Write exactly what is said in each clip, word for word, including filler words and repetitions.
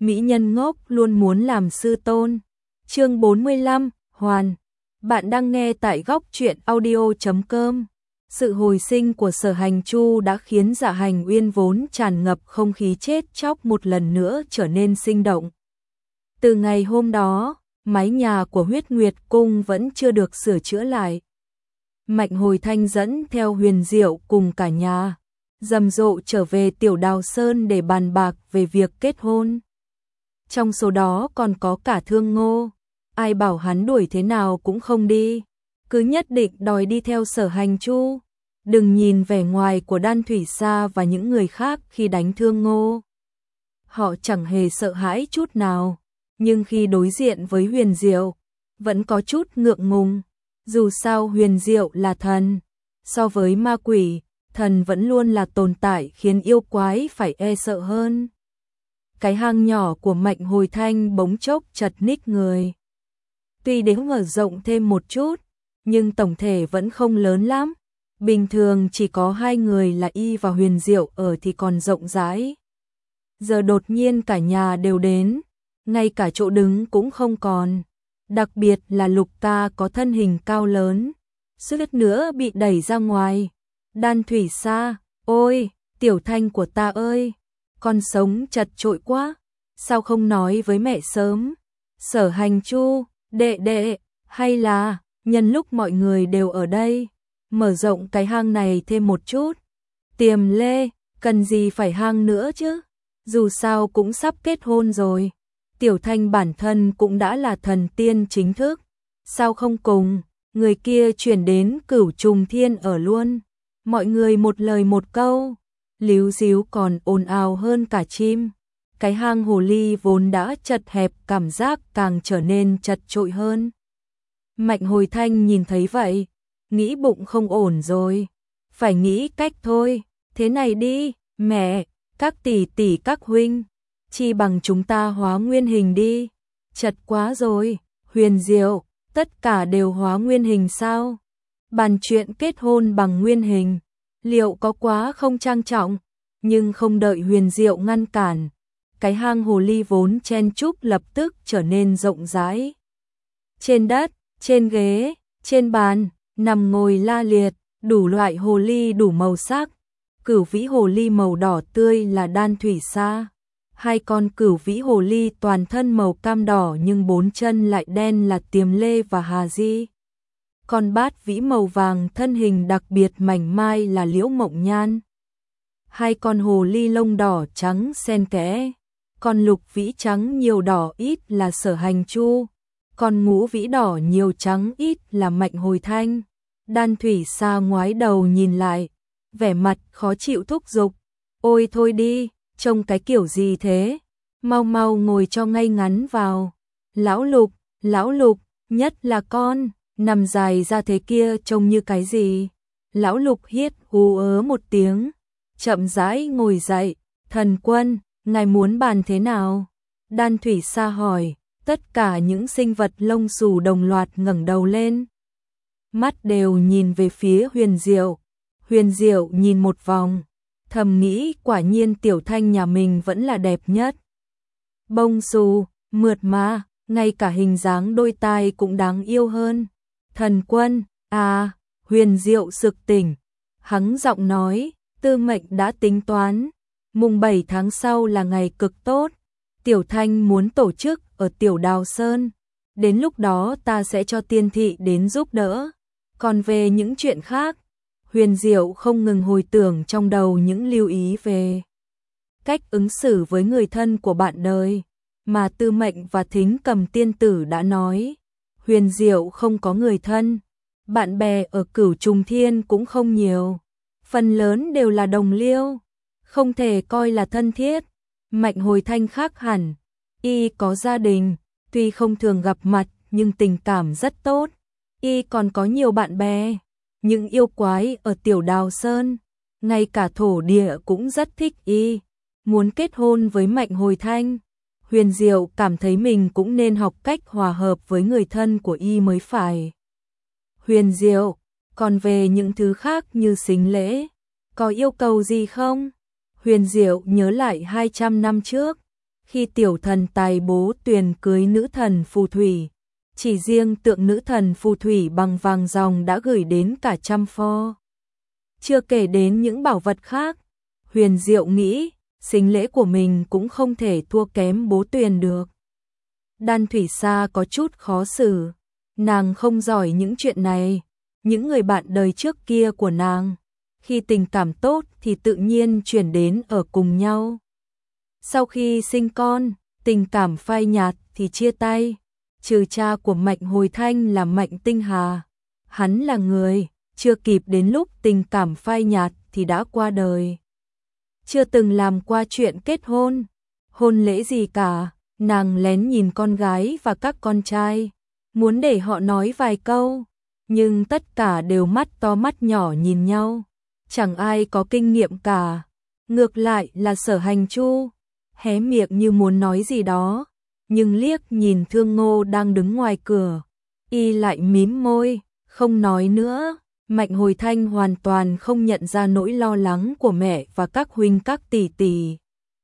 mỹ nhân ngốc luôn muốn làm sư tôn. Chương bốn mươi lăm, Hoàn. Bạn đang nghe tại góc truyện audio chấm com. Sự hồi sinh của Sở Hành Chu đã khiến Dạ Hành Uyên vốn tràn ngập không khí chết chóc một lần nữa trở nên sinh động. Từ ngày hôm đó, mái nhà của Huyết Nguyệt Cung vẫn chưa được sửa chữa lại. Mạnh Hồi Thanh dẫn theo Huyền Diệu cùng cả nhà rầm rộ trở về Tiểu Đào Sơn để bàn bạc về việc kết hôn. Trong số đó còn có cả Thương Ngô, ai bảo hắn đuổi thế nào cũng không đi, cứ nhất định đòi đi theo Sở Hành Chu. Đừng nhìn vẻ ngoài của Đan Thủy Sa và những người khác khi đánh Thương Ngô, họ chẳng hề sợ hãi chút nào, nhưng khi đối diện với Huyền Diệu, vẫn có chút ngượng ngùng. Dù sao Huyền Diệu là thần, so với ma quỷ, thần vẫn luôn là tồn tại khiến yêu quái phải e sợ hơn. Cái hang nhỏ của Mạnh Hồi Thanh bỗng chốc chật ních người. Tuy đến mở rộng thêm một chút, nhưng tổng thể vẫn không lớn lắm. Bình thường chỉ có hai người là y và Huyền Diệu ở thì còn rộng rãi. Giờ đột nhiên cả nhà đều đến, ngay cả chỗ đứng cũng không còn. Đặc biệt là Lục Ca có thân hình cao lớn, suýt nữa bị đẩy ra ngoài. Đan Thủy Sa, ôi, Tiểu Thanh của ta ơi, con sống chật chội quá, sao không nói với mẹ sớm? Sở Hành Chu, đệ đệ, hay là nhân lúc mọi người đều ở đây, mở rộng cái hang này thêm một chút. Tiềm Lê, cần gì phải hang nữa chứ, dù sao cũng sắp kết hôn rồi. Tiểu Thanh bản thân cũng đã là thần tiên chính thức, sao không cùng người kia chuyển đến Cửu Trùng Thiên ở luôn. Mọi người một lời một câu, líu díu còn ồn ào hơn cả chim. Cái hang hồ ly vốn đã chật hẹp cảm giác càng trở nên chật chội hơn. Mạnh Hồi Thanh nhìn thấy vậy, nghĩ bụng không ổn rồi, phải nghĩ cách thôi. Thế này đi, mẹ, các tỷ tỷ các huynh, chi bằng chúng ta hóa nguyên hình đi. Chật quá rồi. Huyền Diệu, tất cả đều hóa nguyên hình sao? Bàn chuyện kết hôn bằng nguyên hình, liệu có quá không trang trọng? Nhưng không đợi Huyền Diệu ngăn cản, cái hang hồ ly vốn chen chúc lập tức trở nên rộng rãi. Trên đất, trên ghế, trên bàn, nằm ngồi la liệt, đủ loại hồ ly đủ màu sắc. Cửu vĩ hồ ly màu đỏ tươi là Đan Thủy Sa. Hai con cửu vĩ hồ ly toàn thân màu cam đỏ nhưng bốn chân lại đen là Tiềm Lê và Hà Di. Con bát vĩ màu vàng thân hình đặc biệt mảnh mai là Liễu Mộng Nhan. Hai con hồ ly lông đỏ trắng xen kẽ. Con lục vĩ trắng nhiều đỏ ít là Sở Hành Chu. Con ngũ vĩ đỏ nhiều trắng ít là Mạnh Hồi Thanh. Đan Thủy Sa ngoái đầu nhìn lại, vẻ mặt khó chịu thúc giục. Ôi thôi đi, trông cái kiểu gì thế? Mau mau ngồi cho ngay ngắn vào. Lão Lục, lão Lục, nhất là con, nằm dài ra thế kia trông như cái gì? Lão Lục hít hú ớ một tiếng, chậm rãi ngồi dậy. Thần Quân, ngài muốn bàn thế nào? Đan Thủy Sa hỏi. Tất cả những sinh vật lông xù đồng loạt ngẩng đầu lên, mắt đều nhìn về phía Huyền Diệu. Huyền Diệu nhìn một vòng, thầm nghĩ quả nhiên Tiểu Thanh nhà mình vẫn là đẹp nhất. Bông xù, mượt mà, ngay cả hình dáng đôi tai cũng đáng yêu hơn. Thần Quân, à, Huyền Diệu sực tỉnh, hắng giọng nói, Tư Mệnh đã tính toán, mùng bảy tháng sau là ngày cực tốt, Tiểu Thanh muốn tổ chức ở Tiểu Đào Sơn, đến lúc đó ta sẽ cho tiên thị đến giúp đỡ. Còn về những chuyện khác, Huyền Diệu không ngừng hồi tưởng trong đầu những lưu ý về cách ứng xử với người thân của bạn đời, mà Tư Mệnh và Thính Cầm tiên tử đã nói. Huyền Diệu không có người thân, bạn bè ở Cửu Trùng Thiên cũng không nhiều, phần lớn đều là đồng liêu, không thể coi là thân thiết. Mạnh Hồi Thanh khác hẳn, y có gia đình, tuy không thường gặp mặt nhưng tình cảm rất tốt, y còn có nhiều bạn bè. Những yêu quái ở Tiểu Đào Sơn, ngay cả thổ địa cũng rất thích y, muốn kết hôn với Mạnh Hồi Thanh. Huyền Diệu cảm thấy mình cũng nên học cách hòa hợp với người thân của y mới phải. Huyền Diệu, còn về những thứ khác như sính lễ, có yêu cầu gì không? Huyền Diệu nhớ lại hai trăm năm trước, khi tiểu thần tài bố tuyền cưới nữ thần phù thủy, chỉ riêng tượng nữ thần phù thủy bằng vàng ròng đã gửi đến cả trăm pho. Chưa kể đến những bảo vật khác, Huyền Diệu nghĩ, sính lễ của mình cũng không thể thua kém bố tuyền được. Đan Thủy Sa có chút khó xử, nàng không giỏi những chuyện này, những người bạn đời trước kia của nàng, khi tình cảm tốt thì tự nhiên chuyển đến ở cùng nhau. Sau khi sinh con, tình cảm phai nhạt thì chia tay, trừ cha của Mạnh Hồi Thanh là Mạnh Tinh Hà. Hắn là người, chưa kịp đến lúc tình cảm phai nhạt thì đã qua đời. Chưa từng làm qua chuyện kết hôn, hôn lễ gì cả, nàng lén nhìn con gái và các con trai, muốn để họ nói vài câu, nhưng tất cả đều mắt to mắt nhỏ nhìn nhau, chẳng ai có kinh nghiệm cả. Ngược lại là Sở Hành Chu, hé miệng như muốn nói gì đó, nhưng liếc nhìn Thương Ngô đang đứng ngoài cửa, y lại mím môi, không nói nữa. Mạnh Hồi Thanh hoàn toàn không nhận ra nỗi lo lắng của mẹ và các huynh các tỷ tỷ.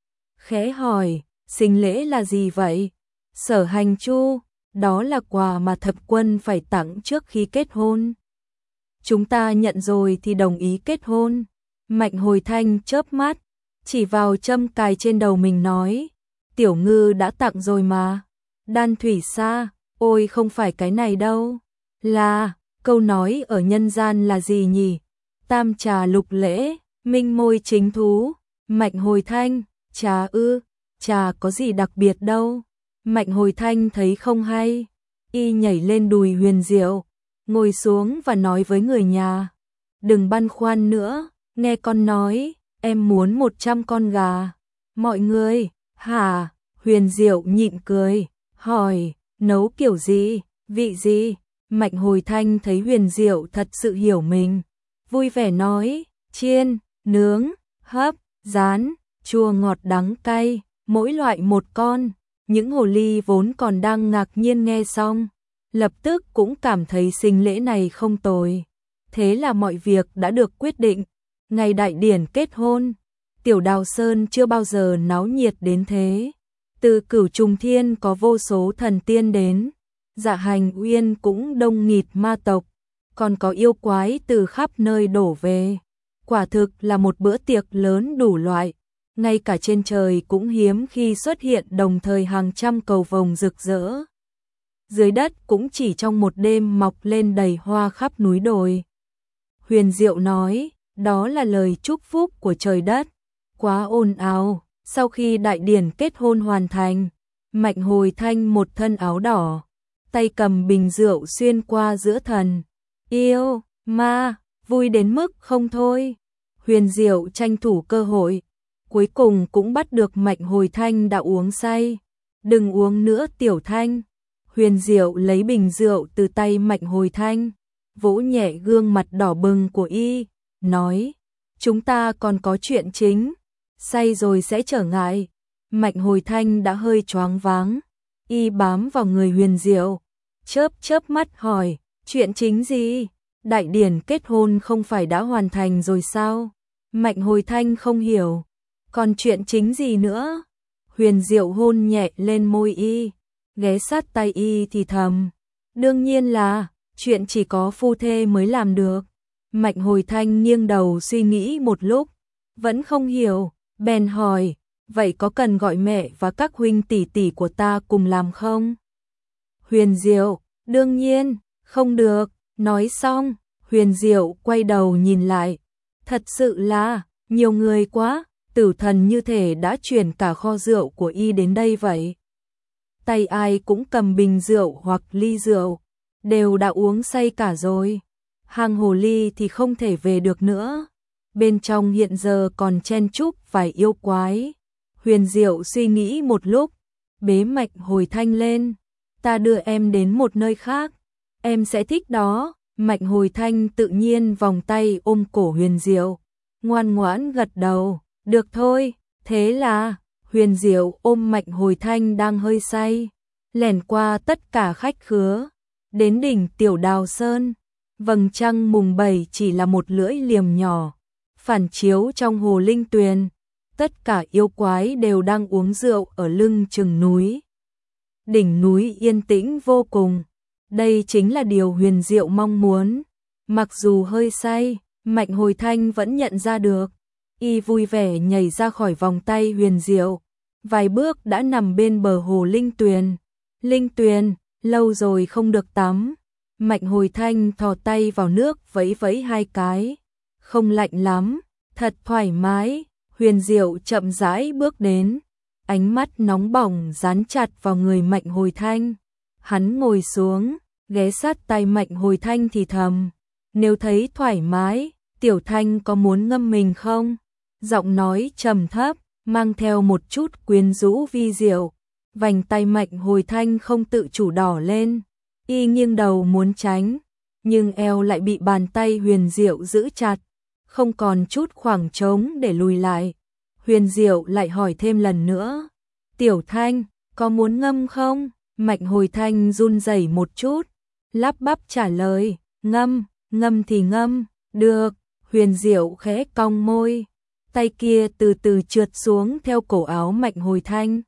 Khẽ hỏi, sinh lễ là gì vậy? Sở Hành Chu, đó là quà mà thập quân phải tặng trước khi kết hôn. Chúng ta nhận rồi thì đồng ý kết hôn. Mạnh Hồi Thanh chớp mắt, chỉ vào châm cài trên đầu mình nói, Tiểu Ngư đã tặng rồi mà. Đan Thủy Sa, ôi không phải cái này đâu. Là, câu nói ở nhân gian là gì nhỉ? Tam trà lục lễ, minh môi chính thú. Mạnh Hồi Thanh, trà ư, trà có gì đặc biệt đâu. Mạnh Hồi Thanh thấy không hay, y nhảy lên đùi Huyền Diệu, ngồi xuống và nói với người nhà, đừng băn khoăn nữa, nghe con nói, em muốn một trăm con gà. Mọi người, hả? Huyền Diệu nhịn cười, hỏi, nấu kiểu gì, vị gì? Mạnh Hồi Thanh thấy Huyền Diệu thật sự hiểu mình, vui vẻ nói, chiên, nướng, hấp, rán, chua ngọt đắng cay, mỗi loại một con. Những hồ ly vốn còn đang ngạc nhiên nghe xong, lập tức cũng cảm thấy sinh lễ này không tồi. Thế là mọi việc đã được quyết định. Ngày đại điển kết hôn, Tiểu Đào Sơn chưa bao giờ náo nhiệt đến thế. Từ Cửu Trùng Thiên có vô số thần tiên đến, Dạ Hành Uyên cũng đông nghịt ma tộc, còn có yêu quái từ khắp nơi đổ về. Quả thực là một bữa tiệc lớn đủ loại. Ngay cả trên trời cũng hiếm khi xuất hiện đồng thời hàng trăm cầu vồng rực rỡ. Dưới đất cũng chỉ trong một đêm mọc lên đầy hoa khắp núi đồi. Huyền Diệu nói, đó là lời chúc phúc của trời đất. Quá ồn ào. Sau khi đại điển kết hôn hoàn thành, Mạnh Hồi Thanh một thân áo đỏ, tay cầm bình rượu xuyên qua giữa thần, yêu, ma, vui đến mức không thôi. Huyền Diệu tranh thủ cơ hội, cuối cùng cũng bắt được Mạnh Hồi Thanh đã uống say. Đừng uống nữa Tiểu Thanh. Huyền Diệu lấy bình rượu từ tay Mạnh Hồi Thanh, vỗ nhẹ gương mặt đỏ bừng của y, nói, chúng ta còn có chuyện chính, say rồi sẽ trở ngại. Mạnh Hồi Thanh đã hơi choáng váng, y bám vào người Huyền Diệu, chớp chớp mắt hỏi, chuyện chính gì? Đại điển kết hôn không phải đã hoàn thành rồi sao? Mạnh Hồi Thanh không hiểu, còn chuyện chính gì nữa? Huyền Diệu hôn nhẹ lên môi y, ghé sát tay y thì thầm, đương nhiên là chuyện chỉ có phu thê mới làm được. Mạnh Hồi Thanh nghiêng đầu suy nghĩ một lúc, vẫn không hiểu, bèn hỏi, vậy có cần gọi mẹ và các huynh tỷ tỷ của ta cùng làm không? Huyền Diệu, đương nhiên, không được. Nói xong, Huyền Diệu quay đầu nhìn lại, thật sự là nhiều người quá, tử thần như thể đã chuyển cả kho rượu của y đến đây vậy. Tay ai cũng cầm bình rượu hoặc ly rượu, đều đã uống say cả rồi. Hang hồ ly thì không thể về được nữa. Bên trong hiện giờ còn chen chúc vài yêu quái. Huyền Diệu suy nghĩ một lúc, bế Mạnh Hồi Thanh lên, ta đưa em đến một nơi khác, em sẽ thích đó. Mạnh Hồi Thanh tự nhiên vòng tay ôm cổ Huyền Diệu, ngoan ngoãn gật đầu, được thôi. Thế là Huyền Diệu ôm Mạnh Hồi Thanh đang hơi say, lẻn qua tất cả khách khứa, đến đỉnh Tiểu Đào Sơn. Vầng trăng mùng bảy chỉ là một lưỡi liềm nhỏ, phản chiếu trong hồ linh tuyền. tất cả yêu quái đều đang uống rượu ở lưng chừng núi. Đỉnh núi yên tĩnh vô cùng, đây chính là điều Huyền Diệu mong muốn. Mặc dù hơi say, Mạnh Hồi Thanh vẫn nhận ra được. Y vui vẻ nhảy ra khỏi vòng tay Huyền Diệu, vài bước đã nằm bên bờ hồ Linh Tuyền. Linh Tuyền, lâu rồi không được tắm. Mạnh Hồi Thanh thò tay vào nước vẫy vẫy hai cái. Không lạnh lắm, thật thoải mái. Huyền Diệu chậm rãi bước đến, ánh mắt nóng bỏng dán chặt vào người Mạnh Hồi Thanh. Hắn ngồi xuống, ghé sát tai Mạnh Hồi Thanh thì thầm, nếu thấy thoải mái, Tiểu Thanh có muốn ngâm mình không? Giọng nói trầm thấp, mang theo một chút quyến rũ vi diệu. Vành tay Mạnh Hồi Thanh không tự chủ đỏ lên, y nghiêng đầu muốn tránh, nhưng eo lại bị bàn tay Huyền Diệu giữ chặt, không còn chút khoảng trống để lùi lại. Huyền Diệu lại hỏi thêm lần nữa, Tiểu Thanh, có muốn ngâm không? Mạnh Hồi Thanh run rẩy một chút, lắp bắp trả lời, ngâm, ngâm thì ngâm, được. Huyền Diệu khẽ cong môi, tay kia từ từ trượt xuống theo cổ áo Mạnh Hồi Thanh,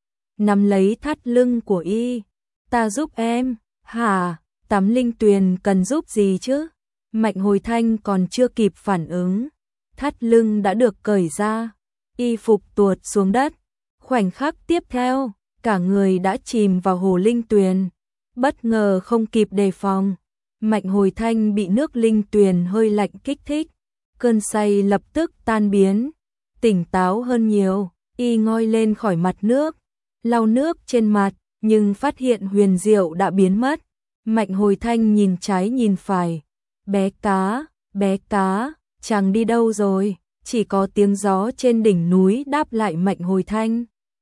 nắm lấy thắt lưng của y. Ta giúp em. Hả? Tắm Linh Tuyền cần giúp gì chứ? Mạnh Hồi Thanh còn chưa kịp phản ứng, thắt lưng đã được cởi ra, y phục tuột xuống đất. Khoảnh khắc tiếp theo, cả người đã chìm vào hồ Linh Tuyền. Bất ngờ không kịp đề phòng, Mạnh Hồi Thanh bị nước Linh Tuyền hơi lạnh kích thích, cơn say lập tức tan biến, tỉnh táo hơn nhiều. Y ngoi lên khỏi mặt nước, lau nước trên mặt, nhưng phát hiện Huyền Diệu đã biến mất. Mạnh Hồi Thanh nhìn trái nhìn phải, bé cá, bé cá, chàng đi đâu rồi? Chỉ có tiếng gió trên đỉnh núi đáp lại Mạnh Hồi Thanh.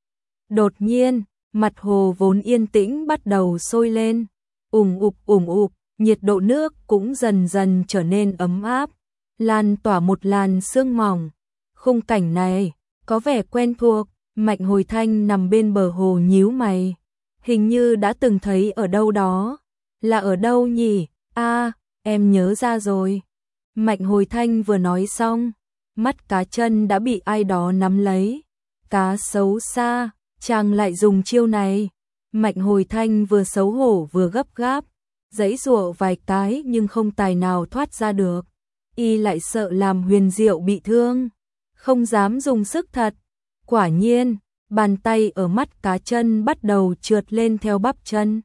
Đột nhiên, mặt hồ vốn yên tĩnh bắt đầu sôi lên, ùm ụp ùm ụp, nhiệt độ nước cũng dần dần trở nên ấm áp, lan tỏa một làn sương mỏng. Khung cảnh này có vẻ quen thuộc. Mạnh Hồi Thanh nằm bên bờ hồ nhíu mày, hình như đã từng thấy ở đâu đó. Là ở đâu nhỉ? A, à, em nhớ ra rồi. Mạnh Hồi Thanh vừa nói xong, mắt cá chân đã bị ai đó nắm lấy. Cá xấu xa, chàng lại dùng chiêu này. Mạnh Hồi Thanh vừa xấu hổ vừa gấp gáp, giãy giụa vài cái nhưng không tài nào thoát ra được. Y lại sợ làm Huyền Diệu bị thương, không dám dùng sức thật. Quả nhiên, bàn tay ở mắt cá chân bắt đầu trượt lên theo bắp chân.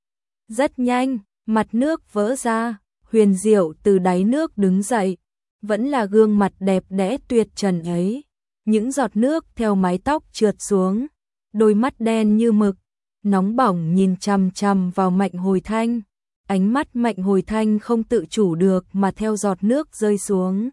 Rất nhanh, mặt nước vỡ ra, Huyền Diệu từ đáy nước đứng dậy, vẫn là gương mặt đẹp đẽ tuyệt trần ấy. Những giọt nước theo mái tóc trượt xuống, đôi mắt đen như mực, nóng bỏng nhìn chằm chằm vào Mạnh Hồi Thanh. Ánh mắt Mạnh Hồi Thanh không tự chủ được mà theo giọt nước rơi xuống,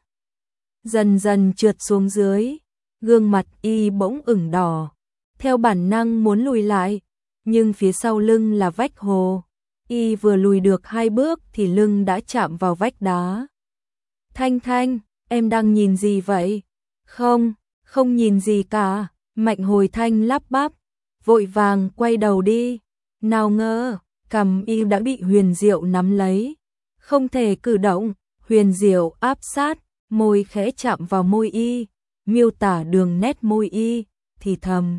dần dần trượt xuống dưới. Gương mặt y bỗng ửng đỏ, theo bản năng muốn lùi lại, nhưng phía sau lưng là vách hồ. Y vừa lùi được hai bước thì lưng đã chạm vào vách đá. Thanh Thanh, em đang nhìn gì vậy? Không, không nhìn gì cả. Mạnh Hồi Thanh lắp bắp, vội vàng quay đầu đi. Nào ngờ, cằm y đã bị Huyền Diệu nắm lấy, không thể cử động. Huyền Diệu áp sát, môi khẽ chạm vào môi y, miêu tả đường nét môi y, thì thầm.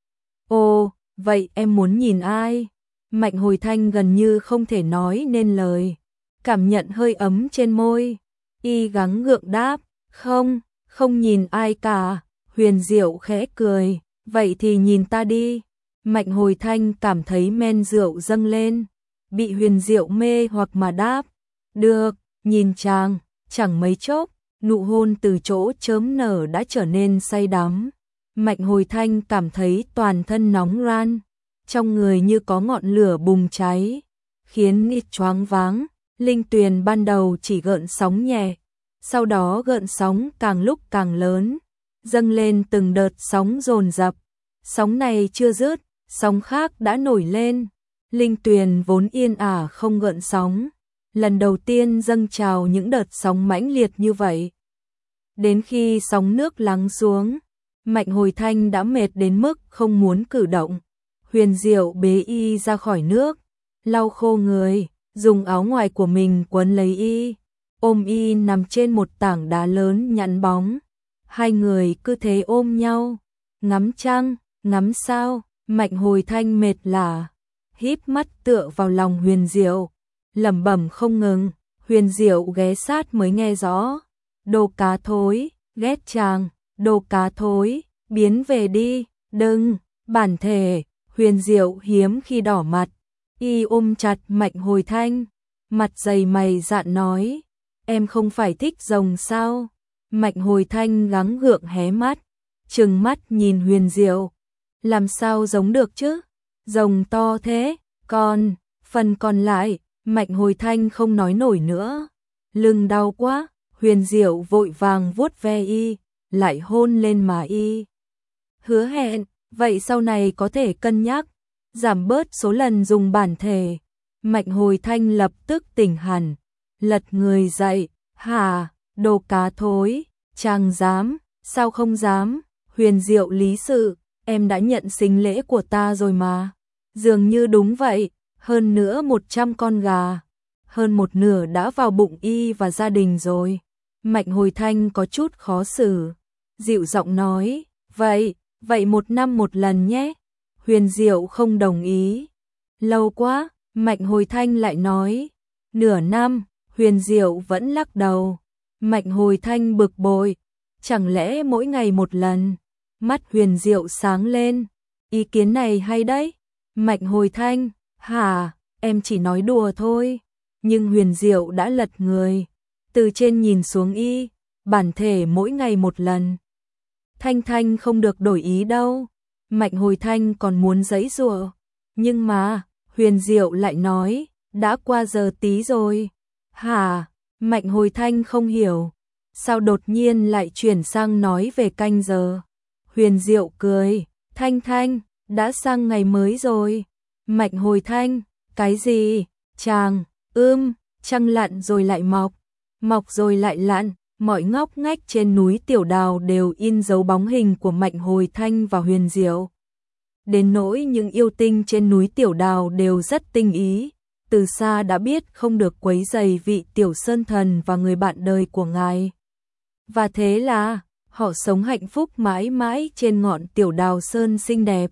Ồ, vậy em muốn nhìn ai? Mạnh Hồi Thanh gần như không thể nói nên lời, cảm nhận hơi ấm trên môi. Y gắng gượng đáp, không, không nhìn ai cả. Huyền Diệu khẽ cười, vậy thì nhìn ta đi. Mạnh Hồi Thanh cảm thấy men rượu dâng lên, bị Huyền Diệu mê hoặc mà đáp, được, nhìn chàng. Chẳng mấy chốc, nụ hôn từ chỗ chớm nở đã trở nên say đắm. Mạnh Hồi Thanh cảm thấy toàn thân nóng ran, trong người như có ngọn lửa bùng cháy, khiến y choáng váng. Linh Tuyền ban đầu chỉ gợn sóng nhẹ, sau đó gợn sóng càng lúc càng lớn, dâng lên từng đợt sóng dồn dập. Sóng này chưa dứt, sóng khác đã nổi lên. Linh Tuyền vốn yên ả không gợn sóng, lần đầu tiên dâng trào những đợt sóng mãnh liệt như vậy. Đến khi sóng nước lắng xuống, Mạnh Hồi Thanh đã mệt đến mức không muốn cử động. Huyền Diệu bế y ra khỏi nước, lau khô người, dùng áo ngoài của mình quấn lấy y, ôm y nằm trên một tảng đá lớn nhẵn bóng. Hai người cứ thế ôm nhau, ngắm trăng, ngắm sao. Mạnh Hồi Thanh mệt lả, híp mắt tựa vào lòng Huyền Diệu, lẩm bẩm không ngừng. Huyền Diệu ghé sát mới nghe rõ. Đồ cá thối, ghét chàng, đồ cá thối, biến về đi, đừng, bản thể. Huyền Diệu hiếm khi đỏ mặt, y ôm chặt Mạnh Hồi Thanh, mặt dày mày dạn nói, em không phải thích rồng sao? Mạnh Hồi Thanh gắng gượng hé mắt, trừng mắt nhìn Huyền Diệu, làm sao giống được chứ? Rồng to thế, còn, phần còn lại, Mạnh Hồi Thanh không nói nổi nữa, lưng đau quá. Huyền Diệu vội vàng vuốt ve y, lại hôn lên má y. Hứa hẹn, vậy sau này có thể cân nhắc, giảm bớt số lần dùng bản thể. Mạnh Hồi Thanh lập tức tỉnh hẳn, lật người dậy, hả, đồ cá thối, chàng dám, sao không dám? Huyền Diệu lý sự, em đã nhận sính lễ của ta rồi mà. Dường như đúng vậy, hơn nữa một trăm con gà, hơn một nửa đã vào bụng y và gia đình rồi. Mạnh Hồi Thanh có chút khó xử, dịu giọng nói, vậy, vậy một năm một lần nhé. Huyền Diệu không đồng ý. Lâu quá, Mạnh Hồi Thanh lại nói, nửa năm. Huyền Diệu vẫn lắc đầu. Mạnh Hồi Thanh bực bội, chẳng lẽ mỗi ngày một lần? Mắt Huyền Diệu sáng lên, ý kiến này hay đấy. Mạnh Hồi Thanh, hả, em chỉ nói đùa thôi. Nhưng Huyền Diệu đã lật người, từ trên nhìn xuống y, bản thể mỗi ngày một lần. Thanh Thanh không được đổi ý đâu. Mạnh Hồi Thanh còn muốn giãy giụa, nhưng mà Huyền Diệu lại nói, đã qua giờ tí rồi. Hả? Mạnh Hồi Thanh không hiểu, sao đột nhiên lại chuyển sang nói về canh giờ. Huyền Diệu cười, Thanh Thanh, đã sang ngày mới rồi. Mạnh Hồi Thanh, cái gì? Chàng, ưm, trăng lặn rồi lại mọc, mọc rồi lại lặn. Mọi ngóc ngách trên núi Tiểu Đào đều in dấu bóng hình của Mạnh Hồi Thanh và Huyền Diệu. Đến nỗi những yêu tinh trên núi Tiểu Đào đều rất tinh ý, từ xa đã biết không được quấy rầy vị Tiểu Sơn Thần và người bạn đời của ngài. Và thế là, họ sống hạnh phúc mãi mãi trên ngọn Tiểu Đào Sơn xinh đẹp.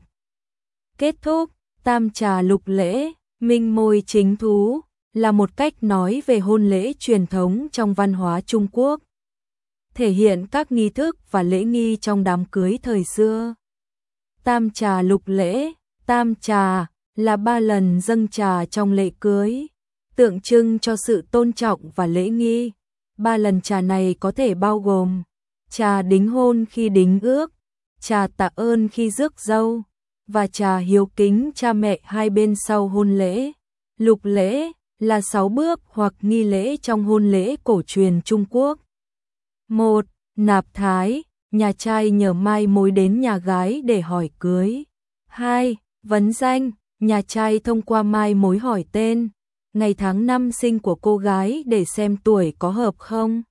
Kết thúc, tam trà lục lễ, minh môi chính thú, là một cách nói về hôn lễ truyền thống trong văn hóa Trung Quốc, thể hiện các nghi thức và lễ nghi trong đám cưới thời xưa. Tam trà lục lễ, tam trà là ba lần dâng trà trong lễ cưới, tượng trưng cho sự tôn trọng và lễ nghi. Ba lần trà này có thể bao gồm trà đính hôn khi đính ước, trà tạ ơn khi rước dâu, và trà hiếu kính cha mẹ hai bên sau hôn lễ. Lục lễ là sáu bước hoặc nghi lễ trong hôn lễ cổ truyền Trung Quốc. một. Nạp thái, nhà trai nhờ mai mối đến nhà gái để hỏi cưới. hai. Vấn danh, nhà trai thông qua mai mối hỏi tên, ngày tháng năm sinh của cô gái để xem tuổi có hợp không.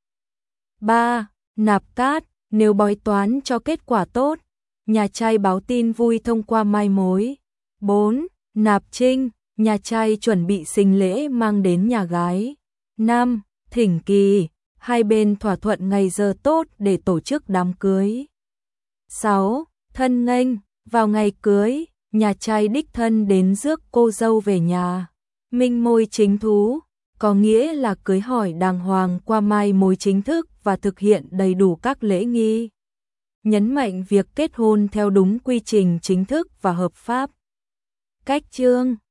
ba. Nạp cát, nếu bói toán cho kết quả tốt, nhà trai báo tin vui thông qua mai mối. bốn. Nạp trinh, nhà trai chuẩn bị sính lễ mang đến nhà gái. năm. Thỉnh kỳ, hai bên thỏa thuận ngày giờ tốt để tổ chức đám cưới. sáu. Thân nghênh, vào ngày cưới, nhà trai đích thân đến rước cô dâu về nhà. Minh môi chính thú, có nghĩa là cưới hỏi đàng hoàng qua mai mối chính thức và thực hiện đầy đủ các lễ nghi. Nhấn mạnh việc kết hôn theo đúng quy trình chính thức và hợp pháp. Cách chương